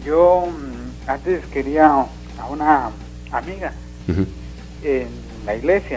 Yo antes quería a una amiga en la iglesia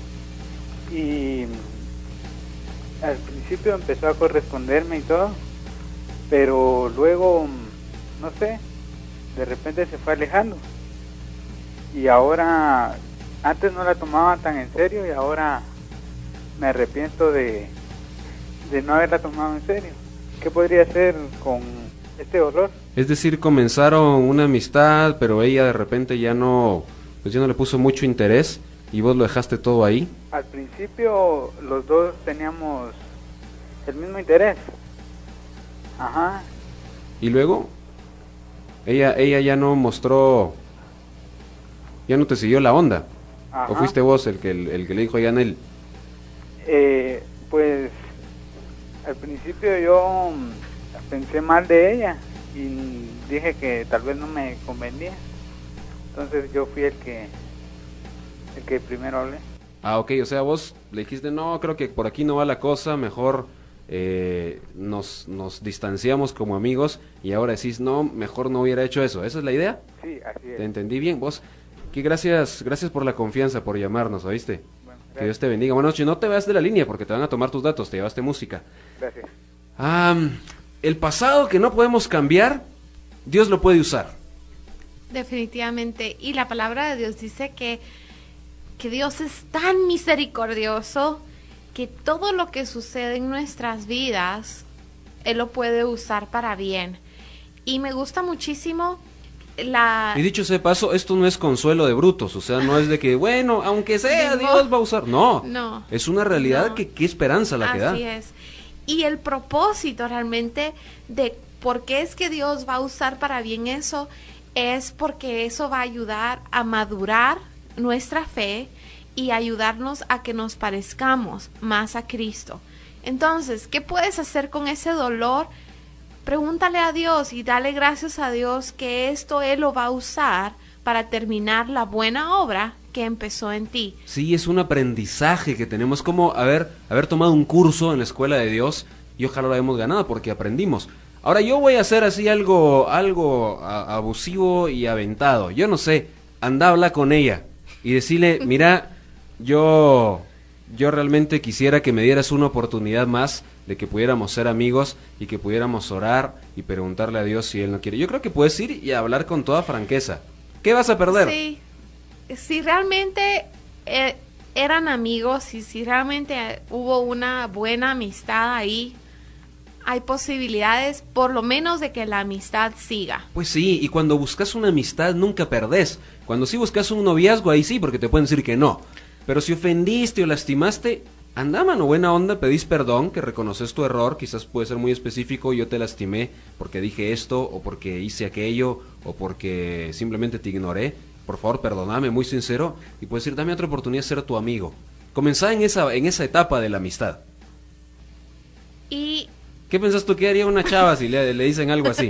y al principio empezó a corresponderme y todo, pero luego, no sé, de repente se fue alejando y ahora, antes no la tomaba tan en serio y ahora me arrepiento de no haberla tomado en serio. ¿Qué podría hacer con este dolor? Es decir, comenzaron una amistad, pero ella de repente ya no, pues ya no le puso mucho interés y vos lo dejaste todo ahí. Al principio los dos teníamos el mismo interés. Ajá. Y luego ella ya no mostró, ya no te siguió la onda. Ajá. ¿O fuiste vos el que le dijo a Yanel? Pues al principio yo pensé mal de ella y dije que tal vez no me convenía. Entonces yo fui el que primero hablé. Ah, ok, o sea, vos le dijiste, no, creo que por aquí no va la cosa, mejor nos distanciamos como amigos, y ahora decís, no, mejor no hubiera hecho eso. ¿Esa es la idea? Sí, así es. Te entendí bien. Vos, que gracias por la confianza, por llamarnos, ¿oíste? Bueno, que Dios te bendiga. Buenas noches, no te vayas de la línea porque te van a tomar tus datos, te llevaste música. Gracias. El pasado que no podemos cambiar, Dios lo puede usar. Definitivamente. Y la palabra de Dios dice que Dios es tan misericordioso que todo lo que sucede en nuestras vidas, Él lo puede usar para bien. Y me gusta muchísimo Y dicho sea de paso, esto no es consuelo de brutos, o sea, no es de que, bueno, aunque sea, Dios va a usar. No, es una realidad que qué esperanza la que da. Así es. Y el propósito realmente de por qué es que Dios va a usar para bien eso, es porque eso va a ayudar a madurar nuestra fe y ayudarnos a que nos parezcamos más a Cristo. Entonces, ¿qué puedes hacer con ese dolor? Pregúntale a Dios y dale gracias a Dios que esto Él lo va a usar para terminar la buena obra que empezó en ti. Sí, es un aprendizaje que tenemos, como haber tomado un curso en la escuela de Dios, y ojalá lo hayamos ganado porque aprendimos. Ahora yo voy a hacer así algo abusivo y aventado. Yo no sé, anda a hablar con ella y decirle, mira, yo realmente quisiera que me dieras una oportunidad más de que pudiéramos ser amigos y que pudiéramos orar y preguntarle a Dios si Él no quiere. Yo creo que puedes ir y hablar con toda franqueza. ¿Qué vas a perder? Sí, si realmente eran amigos y si realmente hubo una buena amistad ahí, hay posibilidades por lo menos de que la amistad siga. Pues sí, y cuando buscas una amistad nunca perdés. Cuando sí buscas un noviazgo, ahí sí, porque te pueden decir que no. Pero si ofendiste o lastimaste, anda, mano, buena onda, pedís perdón, que reconoces tu error, quizás puede ser muy específico, yo te lastimé porque dije esto, o porque hice aquello, o porque simplemente te ignoré. Por favor, perdóname, muy sincero, y puedes decir, dame otra oportunidad de ser tu amigo. Comenzá en esa etapa de la amistad. Y ¿qué pensás tú que haría una chava si le dicen algo así?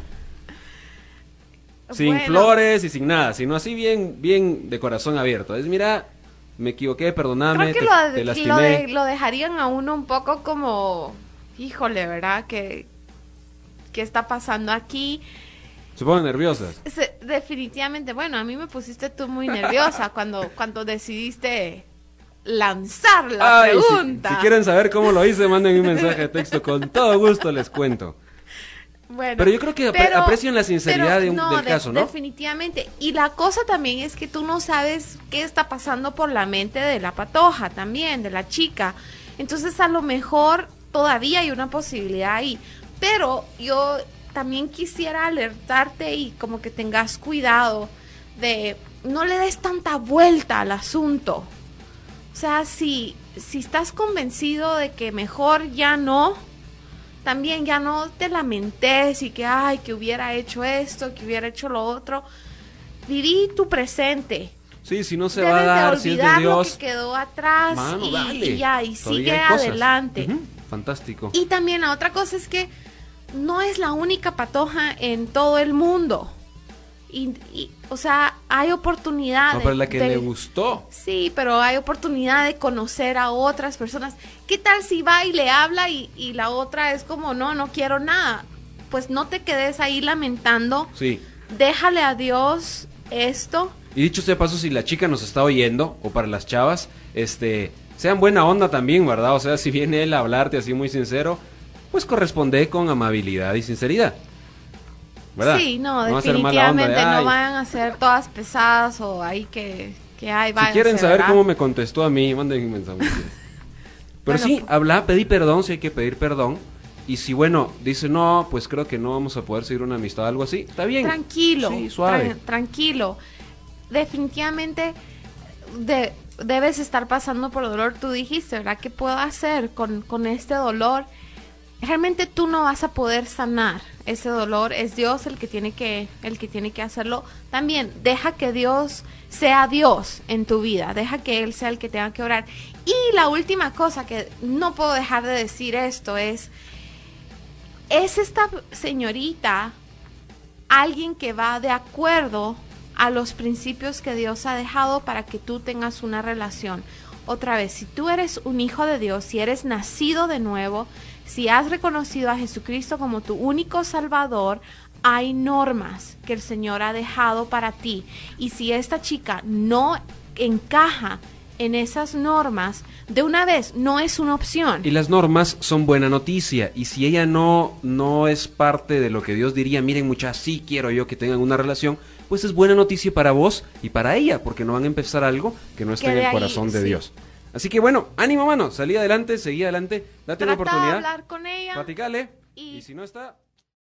Sin flores y sin nada, sino así bien de corazón abierto. Es, mira, me equivoqué, perdóname, creo que te lastimé. lo dejarían a uno un poco como, híjole, ¿verdad? ¿Qué está pasando aquí? Se ponen nerviosas. Definitivamente, bueno, a mí me pusiste tú muy nerviosa cuando decidiste lanzar la pregunta. Si quieren saber cómo lo hice, manden un mensaje de texto, con todo gusto les cuento. Bueno, pero yo creo que aprecian la sinceridad del caso, ¿no? Definitivamente. Y la cosa también es que tú no sabes qué está pasando por la mente de la patoja también, de la chica. Entonces a lo mejor todavía hay una posibilidad ahí. Pero yo también quisiera alertarte y como que tengas cuidado de no le des tanta vuelta al asunto. O sea, si estás convencido de que mejor ya no, también ya no te lamentes y que, ay, que hubiera hecho esto, que hubiera hecho lo otro. Viví tu presente. Sí, si no se va a dar, si es de Dios. Olvidar lo que quedó atrás, mano, y sigue adelante. Fantástico. Y también la otra cosa es que no es la única patoja en todo el mundo. O sea, hay oportunidad. No, pero la que le gustó. Sí, pero hay oportunidad de conocer a otras personas. ¿Qué tal si va y le habla y la otra es como, no quiero nada? pues no te quedes ahí lamentando. Sí. Déjale a Dios esto. Y dicho sea de paso, si la chica nos está oyendo, o para las chavas, sean buena onda también, ¿verdad? O sea, si viene él a hablarte así muy sincero, pues corresponde con amabilidad y sinceridad, ¿verdad? Sí, no, va a ser mala onda definitivamente de, no "Ay". vayan a ser todas pesadas o ahí que hay, Si quieren saber cómo me contestó a mí, manden un mensaje. Pero Bueno, sí, pedí perdón, si hay que pedir perdón. Y si, bueno, dice, no, pues creo que no vamos a poder seguir una amistad, algo así, está bien. Tranquilo, Sí, suave. tranquilo. Definitivamente debes estar pasando por dolor. Tú dijiste, ¿verdad? ¿Qué puedo hacer con este dolor? Realmente tú no vas a poder sanar ese dolor. Es Dios el que tiene que hacerlo. También deja que Dios sea Dios en tu vida. Deja que Él sea el que tenga que orar. Y la última cosa que no puedo dejar de decir esto es esta señorita alguien que va de acuerdo a los principios que Dios ha dejado para que tú tengas una relación. Otra vez, si tú eres un hijo de Dios, si eres nacido de nuevo, si has reconocido a Jesucristo como tu único Salvador, hay normas que el Señor ha dejado para ti. Y si esta chica no encaja en esas normas, de una vez no es una opción. Y las normas son buena noticia. Y si ella no es parte de lo que Dios diría, miren muchachas, sí quiero yo que tengan una relación, pues es buena noticia para vos y para ella, porque no van a empezar algo que no está en el corazón de Dios. Así que bueno, ánimo, mano, salí adelante, seguí adelante, date una oportunidad. Trata de hablar con ella. Platicale. Y si no está...